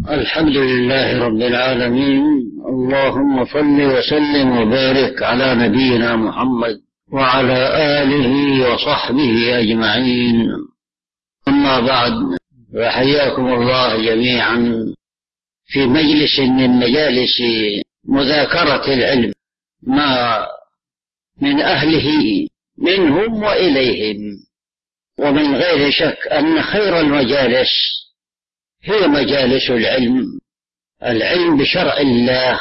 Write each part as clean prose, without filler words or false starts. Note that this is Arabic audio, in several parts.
الحمد لله رب العالمين. اللهم صل وسلم وبارك على نبينا محمد وعلى آله وصحبه أجمعين. أما بعد، فحياكم الله جميعا في مجلس من مجالس مذاكرة العلم من أهله منهم وإليهم. ومن غير شك أن خير المجالس هي مجالس العلم بشرع الله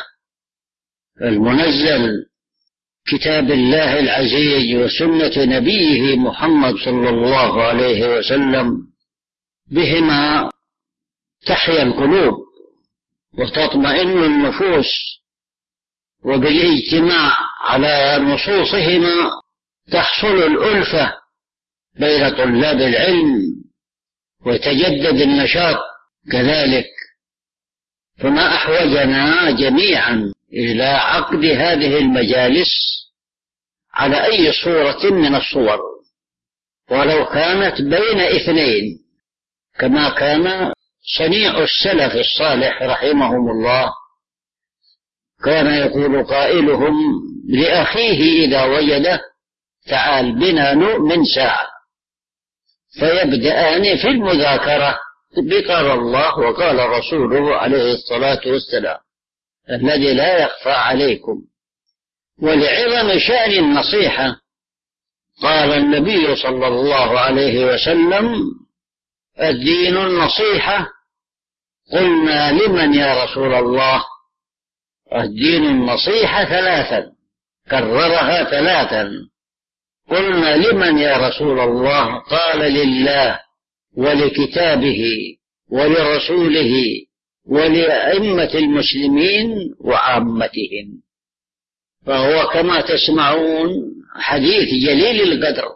المنزل، كتاب الله العزيز وسنة نبيه محمد صلى الله عليه وسلم، بهما تحيا القلوب وتطمئن النفوس، وبالاجتماع على نصوصهما تحصل الألفة بين طلاب العلم ويتجدد النشاط كذلك. فما أحوجنا جميعا إلى عقد هذه المجالس على أي صورة من الصور، ولو كانت بين اثنين، كما كان صنيع السلف الصالح رحمهم الله. كان يقول قائلهم لأخيه إذا وجده: تعال بنا نؤمن ساعة، فيبدأان في المذاكرة بقال الله وقال رسوله عليه الصلاة والسلام الذي لا يخفى عليكم. ولعظم شأن النصيحة قال النبي صلى الله عليه وسلم: الدين النصيحة. قلنا: لمن يا رسول الله؟ الدين النصيحة ثلاثا، كررها ثلاثا. قلنا: لمن يا رسول الله؟ قال: لله ولكتابه ولرسوله ولأئمة المسلمين وعامتهم. فهو كما تسمعون حديث جليل القدر،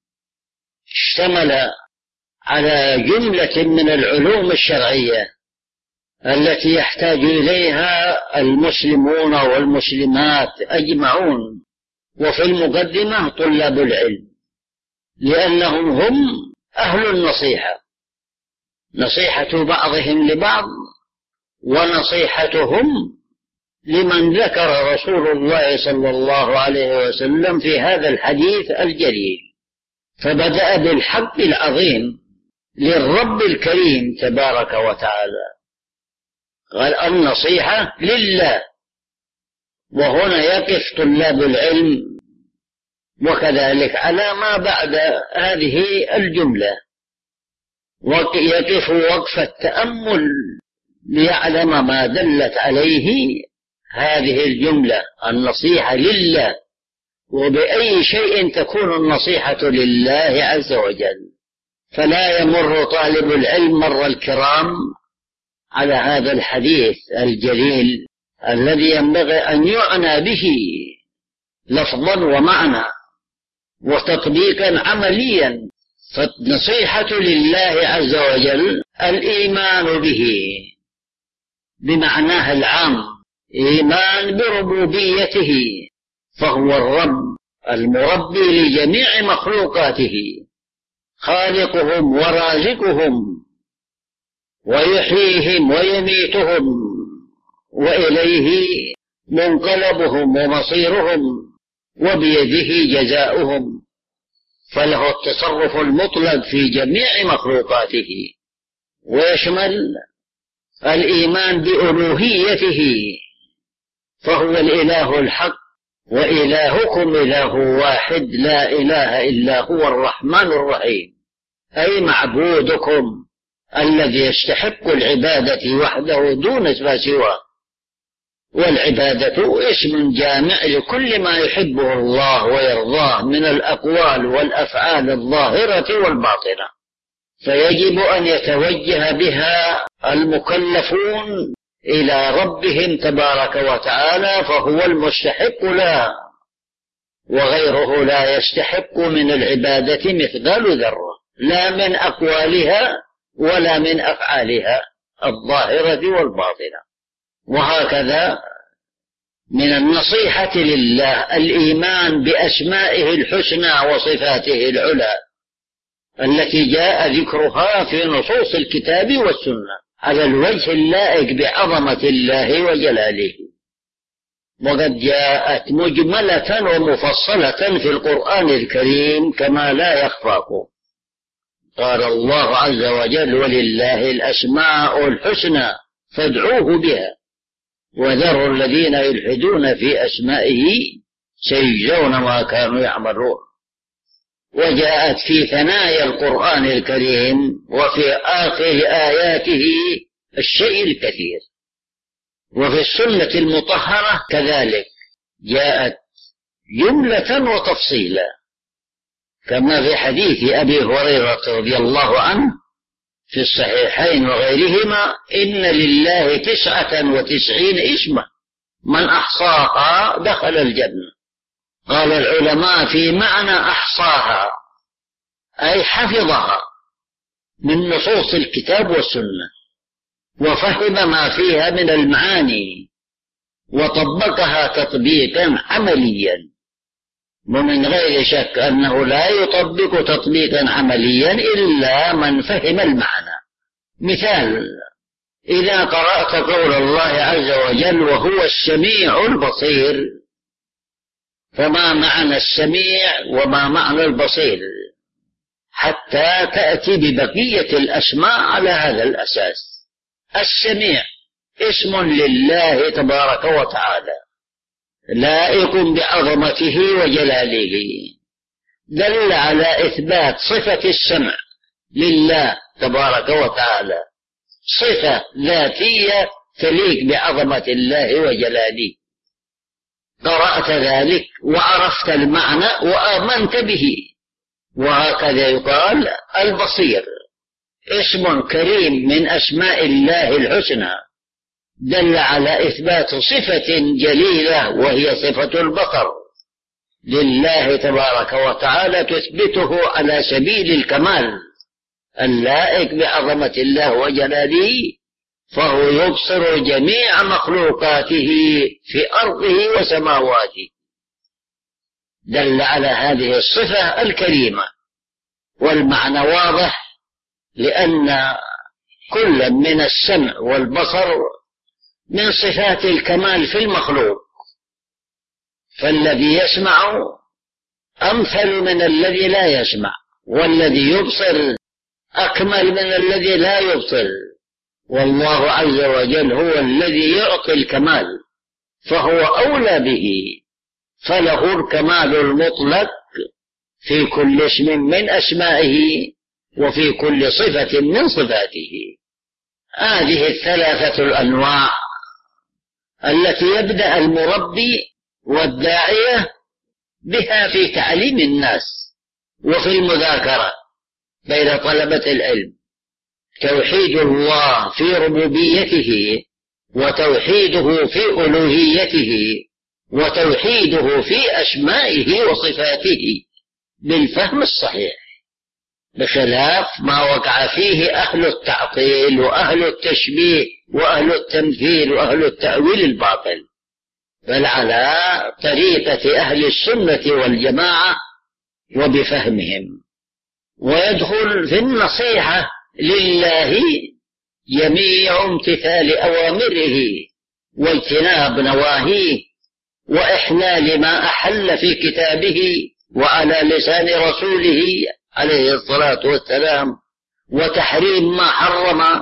اشتمل على جملة من العلوم الشرعية التي يحتاج إليها المسلمون والمسلمات أجمعون، وفي المقدمة طلاب العلم، لأنهم هم أهل النصيحة، نصيحة بعضهم لبعض ونصيحتهم لمن ذكر رسول الله صلى الله عليه وسلم في هذا الحديث الجليل. فبدأ بالحق العظيم للرب الكريم تبارك وتعالى، قال: النصيحة لله. وهنا يقف طلاب العلم وكذلك على ما بعد هذه الجملة، ويقف وقف التأمل ليعلم ما دلت عليه هذه الجملة: النصيحة لله. وبأي شيء تكون النصيحة لله عز وجل. فلا يمر طالب العلم مر الكرام على هذا الحديث الجليل الذي ينبغي أن يعنى به لفظا ومعنى وتطبيقا عمليا. فالنصيحة لله عز وجل الإيمان به بمعناه العام، إيمان بربوبيته، فهو الرب المربي لجميع مخلوقاته، خالقهم ورازقهم ويحييهم ويميتهم، وإليه منقلبهم ومصيرهم، وبيده جزاؤهم. فله التصرف المطلق في جميع مخلوقاته، ويشمل الإيمان بألوهيته، فهو الإله الحق، وإلهكم إله واحد لا إله إلا هو الرحمن الرحيم، أي معبودكم الذي يستحق العبادة وحده دون ما سواه. والعبادة اسم جامع لكل ما يحبه الله ويرضاه من الأقوال والأفعال الظاهرة والباطنة، فيجب أن يتوجه بها المكلفون إلى ربهم تبارك وتعالى، فهو المستحق لها، وغيره لا يستحق من العبادة مثقال ذرة، لا من أقوالها ولا من أفعالها الظاهرة والباطنة. وهكذا من النصيحة لله الإيمان بأسمائه الحسنى وصفاته العلى التي جاء ذكرها في نصوص الكتاب والسنة على الوجه اللائق بعظمة الله وجلاله. وقد جاءت مجملة ومفصلة في القرآن الكريم كما لا يخفاكم. قال الله عز وجل: ولله الأسماء الحسنى فادعوه بها وذروا الذين يلحدون في أسمائه سيجزون ما كانوا يعملون. وجاءت في ثنايا القرآن الكريم وفي آخر آياته الشيء الكثير. وفي السنة المطهرة كذلك جاءت جملة وتفصيلا، كما في حديث أبي هريرة رضي الله عنه في الصحيحين وغيرهما: إن لله 99 اسما من أحصاها دخل الجنة. قال العلماء: في معنى أحصاها أي حفظها من نصوص الكتاب والسنة، وفهم ما فيها من المعاني وطبقها تطبيقا عمليا، ومن غير شك أنه لا يطبق تطبيقا عمليا إلا من فهم المعنى. مثال: إذا قرأت قول الله عز وجل: وهو السميع البصير، فما معنى السميع وما معنى البصير؟ حتى تأتي ببقية الأسماء على هذا الأساس. السميع اسم لله تبارك وتعالى لائق بعظمته وجلاله، دل على إثبات صفة السمع لله تبارك وتعالى، صفة ذاتية تليق بعظمة الله وجلاله. قرأت ذلك وعرفت المعنى وآمنت به. وهكذا يقال البصير اسم كريم من أسماء الله الحسنى، دل على إثبات صفة جليلة وهي صفة البصر لله تبارك وتعالى، تثبته على سبيل الكمال اللائق بعظمة الله وجلاله، فهو يبصر جميع مخلوقاته في أرضه وسماواته. دل على هذه الصفة الكريمة، والمعنى واضح، لأن كل من السمع والبصر من صفات الكمال في المخلوق، فالذي يسمع أمثل من الذي لا يسمع، والذي يبصر أكمل من الذي لا يبصر. والله عز وجل هو الذي يعطي الكمال، فهو أولى به، فله الكمال المطلق في كل اسم من أسمائه وفي كل صفة من صفاته. هذه الثلاثة الأنواع التي يبدأ المربي والداعية بها في تعليم الناس وفي المذاكرة بين طلبة العلم: توحيد الله في ربوبيته، وتوحيده في ألوهيته، وتوحيده في أسمائه وصفاته بالفهم الصحيح، بخلاف ما وقع فيه أهل التعطيل وأهل التشبيه وأهل التمثيل وأهل التأويل الباطل، بل على طريقة أهل السنة والجماعة وبفهمهم. ويدخل في النصيحة لله جميع امتثال أوامره واجتناب نواهيه، وإحلال ما أحل في كتابه وعلى لسان رسوله عليه الصلاة والسلام، وتحريم ما حرم،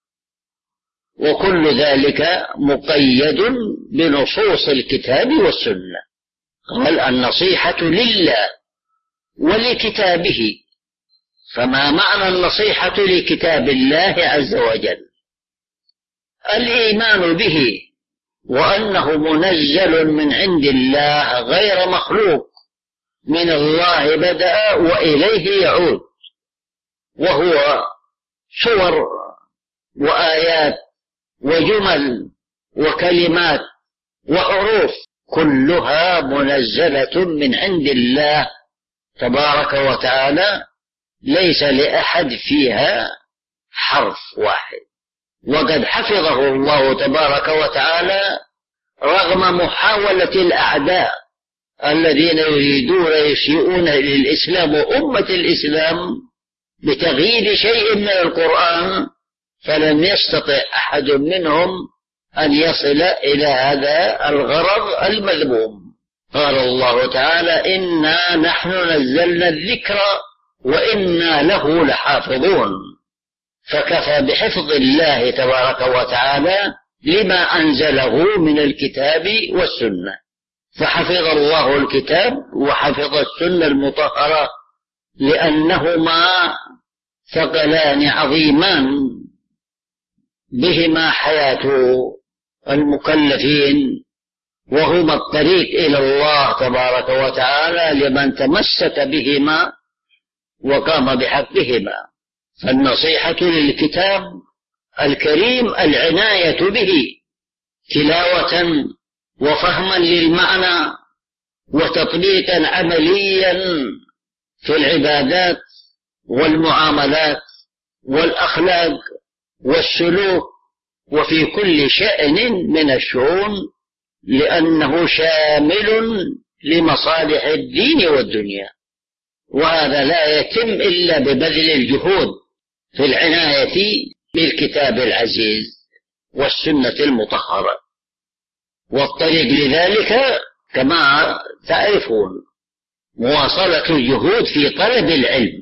وكل ذلك مقيد بنصوص الكتاب والسنة. قال: النصيحة لله ولكتابه. فما معنى النصيحة لكتاب الله عز وجل؟ الإيمان به، وأنه منزل من عند الله غير مخلوق، من الله بدأ وإليه يعود، وهو صور وآيات وجمل وكلمات وحروف كلها منزلة من عند الله تبارك وتعالى، ليس لأحد فيها حرف واحد. وقد حفظه الله تبارك وتعالى رغم محاولة الأعداء الذين يريدون يسيئون للإسلام وأمة الإسلام بتغيير شيء من القرآن، فلن يستطع أحد منهم أن يصل إلى هذا الغرض المذموم. قال الله تعالى: إنا نحن نزلنا الذكر وإنا له لحافظون. فكفى بحفظ الله تبارك وتعالى لما أنزله من الكتاب والسنة، فحفظ الله الكتاب وحفظ السنة المطهرة، لأنهما ثقلان عظيمان بهما حياة المكلفين، وهما الطريق إلى الله تبارك وتعالى لمن تمسك بهما وقام بحقهما. فالنصيحة للكتاب الكريم العناية به تلاوة وفهما للمعنى وتطبيقا عمليا في العبادات والمعاملات والأخلاق والسلوك وفي كل شأن من الشؤون، لأنه شامل لمصالح الدين والدنيا، وهذا لا يتم إلا ببذل الجهود في العناية بالكتاب العزيز والسنة المطهرة. والطريق لذلك كما تعرفون مواصلة الجهود في طلب العلم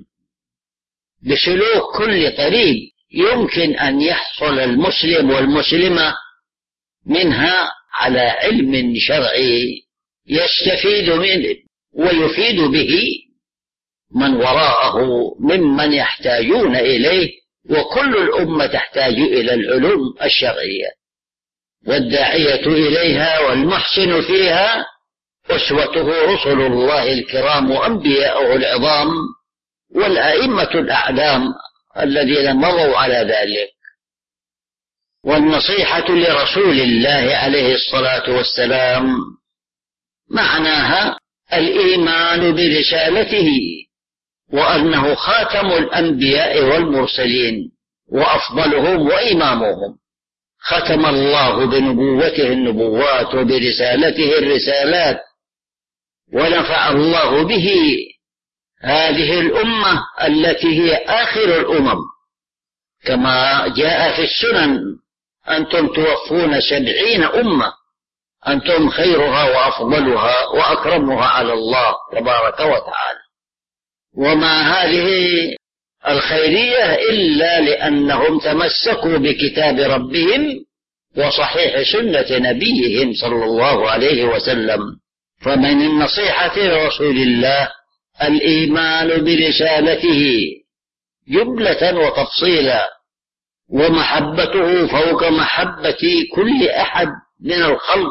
بسلوك كل طريق يمكن أن يحصل المسلم والمسلمة منها على علم شرعي يستفيد منه ويفيد به من وراءه ممن يحتاجون إليه، وكل الأمة تحتاج إلى العلوم الشرعية، والداعية إليها والمحسن فيها أسوته رسل الله الكرام وأنبياؤه العظام والأئمة الأعلام الذين مضوا على ذلك. والنصيحة لرسول الله عليه الصلاة والسلام معناها الإيمان برسالته، وأنه خاتم الأنبياء والمرسلين وأفضلهم وإمامهم، ختم الله بنبوته النبوات وبرسالته الرسالات، ونفع الله به هذه الأمة التي هي آخر الأمم، كما جاء في السنن: أنتم توفون 70 أمة، أنتم خيرها وأفضلها وأكرمها على الله تبارك وتعالى. وما هذه الخيرية إلا لأنهم تمسكوا بكتاب ربهم وصحيح سنة نبيهم صلى الله عليه وسلم. فمن النصيحة لرسول الله الإيمان برسالته جملة وتفصيلا، ومحبته فوق محبة كل أحد من الخلق،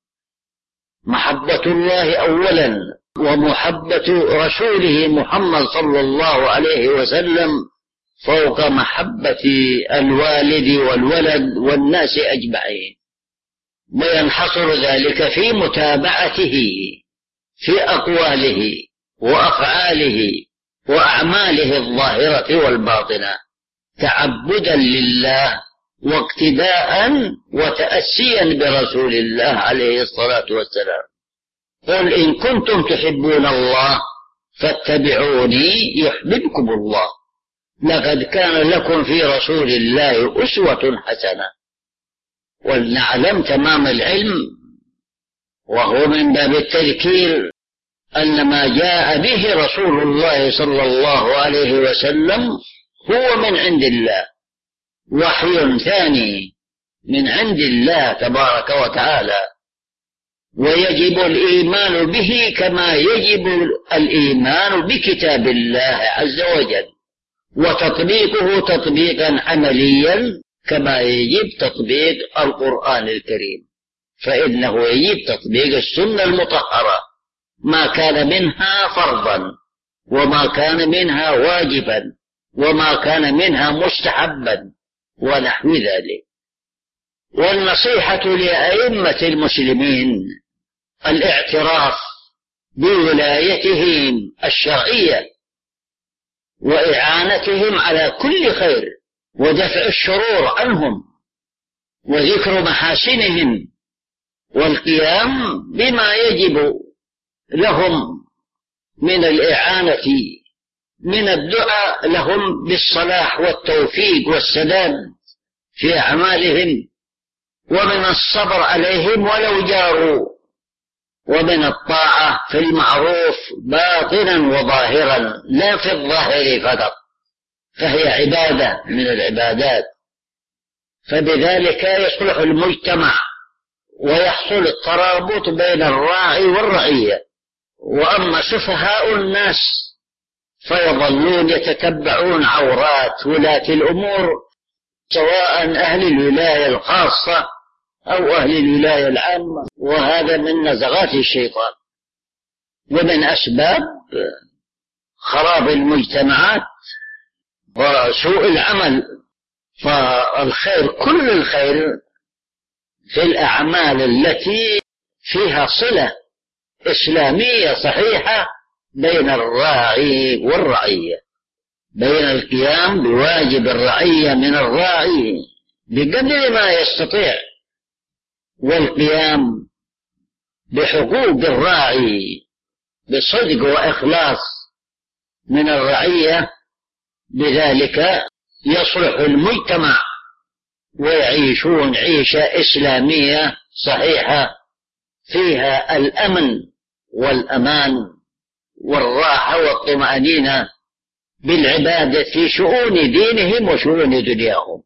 محبة الله أولا، ومحبة رسوله محمد صلى الله عليه وسلم فوق محبة الوالد والولد والناس أجمعين. وينحصر ذلك في متابعته في أقواله وأفعاله وأعماله الظاهرة والباطنة، تعبدا لله واقتداء وتأسيا برسول الله عليه الصلاة والسلام. قل إن كنتم تحبون الله فاتبعوني يحببكم الله، لقد كان لكم في رسول الله أسوة حسنة. ولنعلم تمام العلم، وهو من باب التذكير، أن ما جاء به رسول الله صلى الله عليه وسلم هو من عند الله، وحي ثاني من عند الله تبارك وتعالى، ويجب الإيمان به كما يجب الإيمان بكتاب الله عز وجل، وتطبيقه تطبيقا عمليا كما يجب تطبيق القرآن الكريم، فإنه يجب تطبيق السنة المطهرة، ما كان منها فرضا وما كان منها واجبا وما كان منها مستحبا ونحو ذلك. والنصيحة لأئمة المسلمين الاعتراف بولايتهم الشرعية وإعانتهم على كل خير ودفع الشرور عنهم وذكر محاسنهم والقيام بما يجب لهم من الإعانة، من الدعاء لهم بالصلاح والتوفيق والسداد في أعمالهم، ومن الصبر عليهم ولو جاروا، ومن الطاعة في المعروف باطنا وظاهرا لا في الظاهر فقط، فهي عبادة من العبادات. فبذلك يصلح المجتمع ويحصل الترابط بين الراعي والرعية. وأما سفهاء الناس فيظلون يتتبعون عورات ولاة الأمور، سواء أهل الولاية الخاصة أو أهل الولاية العامة، وهذا من نزغات الشيطان ومن أسباب خراب المجتمعات وسوء العمل. فالخير كل الخير في الأعمال التي فيها صلة إسلامية صحيحة بين الراعي والرعية، بين القيام بواجب الرعية من الراعي بقدر ما يستطيع، والقيام بحقوق الراعي بصدق وإخلاص من الرعية. بذلك يصلح المجتمع ويعيشون عيشة إسلامية صحيحة فيها الأمن والأمان والراحة والطمأنينة بالعبادة في شؤون دينهم وشؤون دنياهم.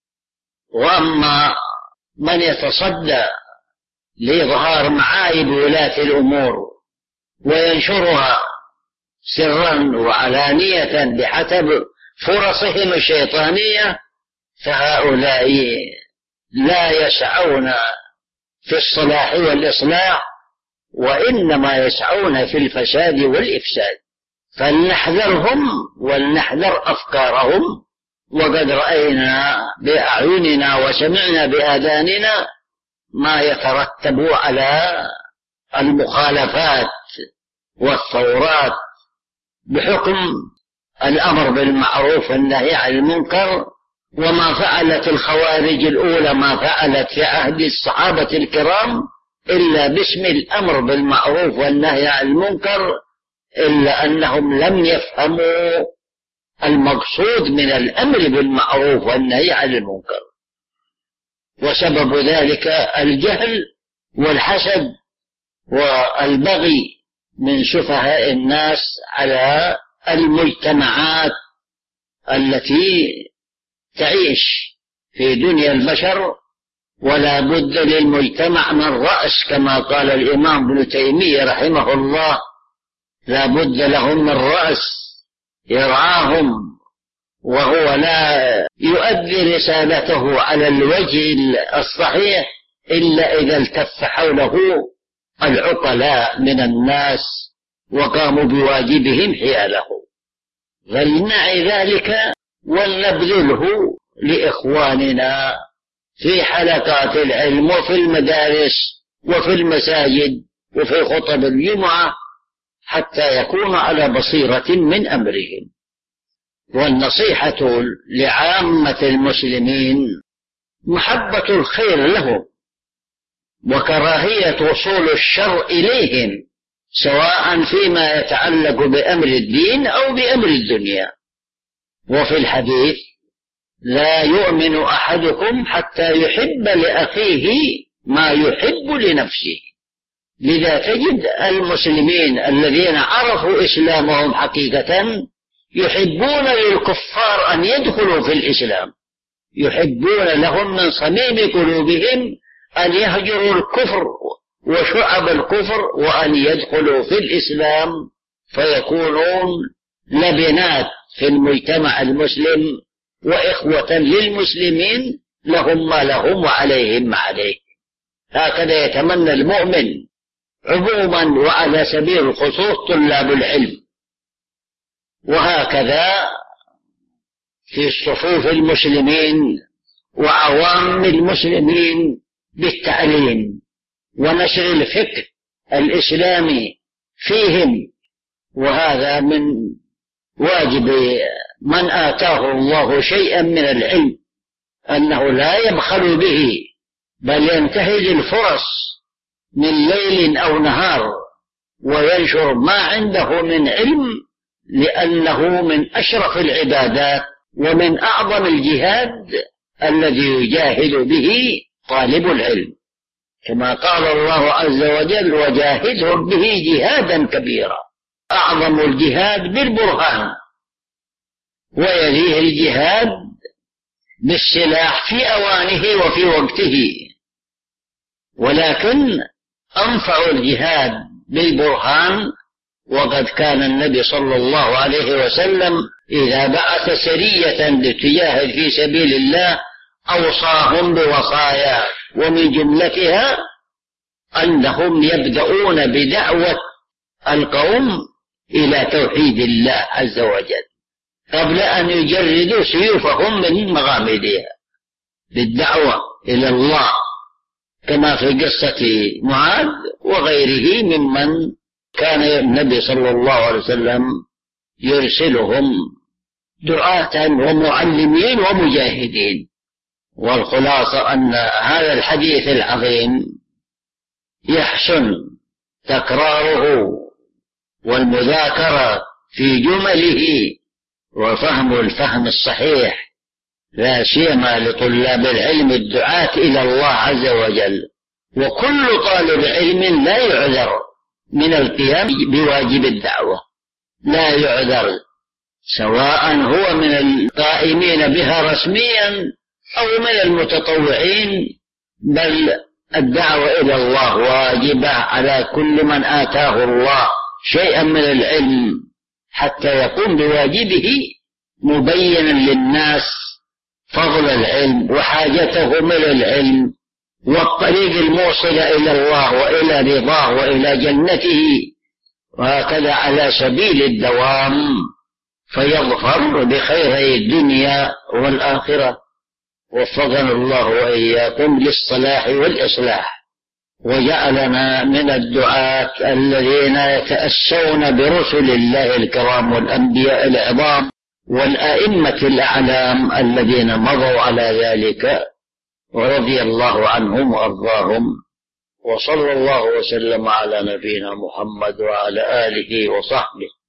وأما من يتصدى لإظهار معايب ولاة الأمور وينشرها سرا وعلانية بحسب فرصهم الشيطانية، فهؤلاء لا يسعون في الصلاح والإصلاح، وإنما يسعون في الفساد والإفساد. فلنحذرهم ولنحذر أفكارهم، وقد رأينا بأعيننا وسمعنا بآذاننا ما يترتب على المخالفات والثورات بحكم الأمر بالمعروف والنهي عن المنكر. وما فعلت الخوارج الأولى ما فعلت في عهد الصحابة الكرام إلا باسم الأمر بالمعروف والنهي عن المنكر، إلا أنهم لم يفهموا المقصود من الأمر بالمعروف والنهي عن المنكر، وسبب ذلك الجهل والحسد والبغي من سفهاء الناس على المجتمعات التي تعيش في دنيا البشر. ولا بد للمجتمع من رأس، كما قال الإمام ابن تيمية رحمه الله، لا بد لهم من رأس يرعاهم، وهو لا يؤدي رسالته على الوجه الصحيح إلا إذا التف حوله العقلاء من الناس وقاموا بواجبهم حياله. فلنعي ذلك ولنبذله لإخواننا في حلقات العلم وفي المدارس وفي المساجد وفي خطب الجمعة، حتى يكونوا على بصيرة من أمرهم. والنصيحة لعامة المسلمين محبة الخير لهم وكراهية وصول الشر إليهم، سواء فيما يتعلق بأمر الدين أو بأمر الدنيا. وفي الحديث: لا يؤمن أحدكم حتى يحب لأخيه ما يحب لنفسه. لذا تجد المسلمين الذين عرفوا إسلامهم حقيقة يحبون للكفار أن يدخلوا في الإسلام، يحبون لهم من صميم قلوبهم أن يهجروا الكفر وشعب الكفر وأن يدخلوا في الإسلام، فيكونون لبنات في المجتمع المسلم وإخوة للمسلمين، لهم ما لهم وعليهم ما عليه. هكذا يتمنى المؤمن عموما، وعلى سبيل الخصوص طلاب العلم. وهكذا في صفوف المسلمين وعوام المسلمين بالتعليم ونشر الفكر الإسلامي فيهم. وهذا من واجب من آتاه الله شيئا من العلم، أنه لا يبخل به، بل ينتهز الفرص من ليل أو نهار وينشر ما عنده من علم، لأنه من أشرف العبادات ومن أعظم الجهاد الذي يجاهد به طالب العلم، كما قال الله عز وجل: وجاهدهم به جهادا كبيرا. أعظم الجهاد بالبرهان، ويليه الجهاد بالسلاح في أوانه وفي وقته، ولكن أنفع الجهاد بالبرهان. وقد كان النبي صلى الله عليه وسلم إذا بعث سرية لتجاهد في سبيل الله أوصاهم بوصايا، ومن جملتها أنهم يبدأون بدعوة القوم إلى توحيد الله عز وجل قبل أن يجردوا سيوفهم من مغامدها، بالدعوة إلى الله، كما في قصة معاذ وغيره ممن كان النبي صلى الله عليه وسلم يرسلهم دعاة ومعلمين ومجاهدين. والخلاصة أن هذا الحديث العظيم يحسن تكراره والمذاكرة في جمله وفهم الفهم الصحيح، لا سيما لطلاب العلم الدعاة إلى الله عز وجل. وكل طالب علم لا يعذر من القيام بواجب الدعوة، لا يعذر، سواء هو من القائمين بها رسميا أو من المتطوعين، بل الدعوة إلى الله واجبة على كل من آتاه الله شيئا من العلم حتى يقوم بواجبه، مبينا للناس فضل العلم وحاجتهم إلى العلم والطريق الموصل إلى الله وإلى رضاه وإلى جنته، وهكذا على سبيل الدوام فيظفر بخير الدنيا والآخرة. وفقنا الله وإياكم للصلاح والإصلاح، وجعلنا من الدعاة الذين يتأسون برسل الله الكرام والأنبياء العظام والأئمة الأعلام الذين مضوا على ذلك، ورضي الله عنهم وأرضاهم. وصلى الله وسلم على نبينا محمد وعلى آله وصحبه.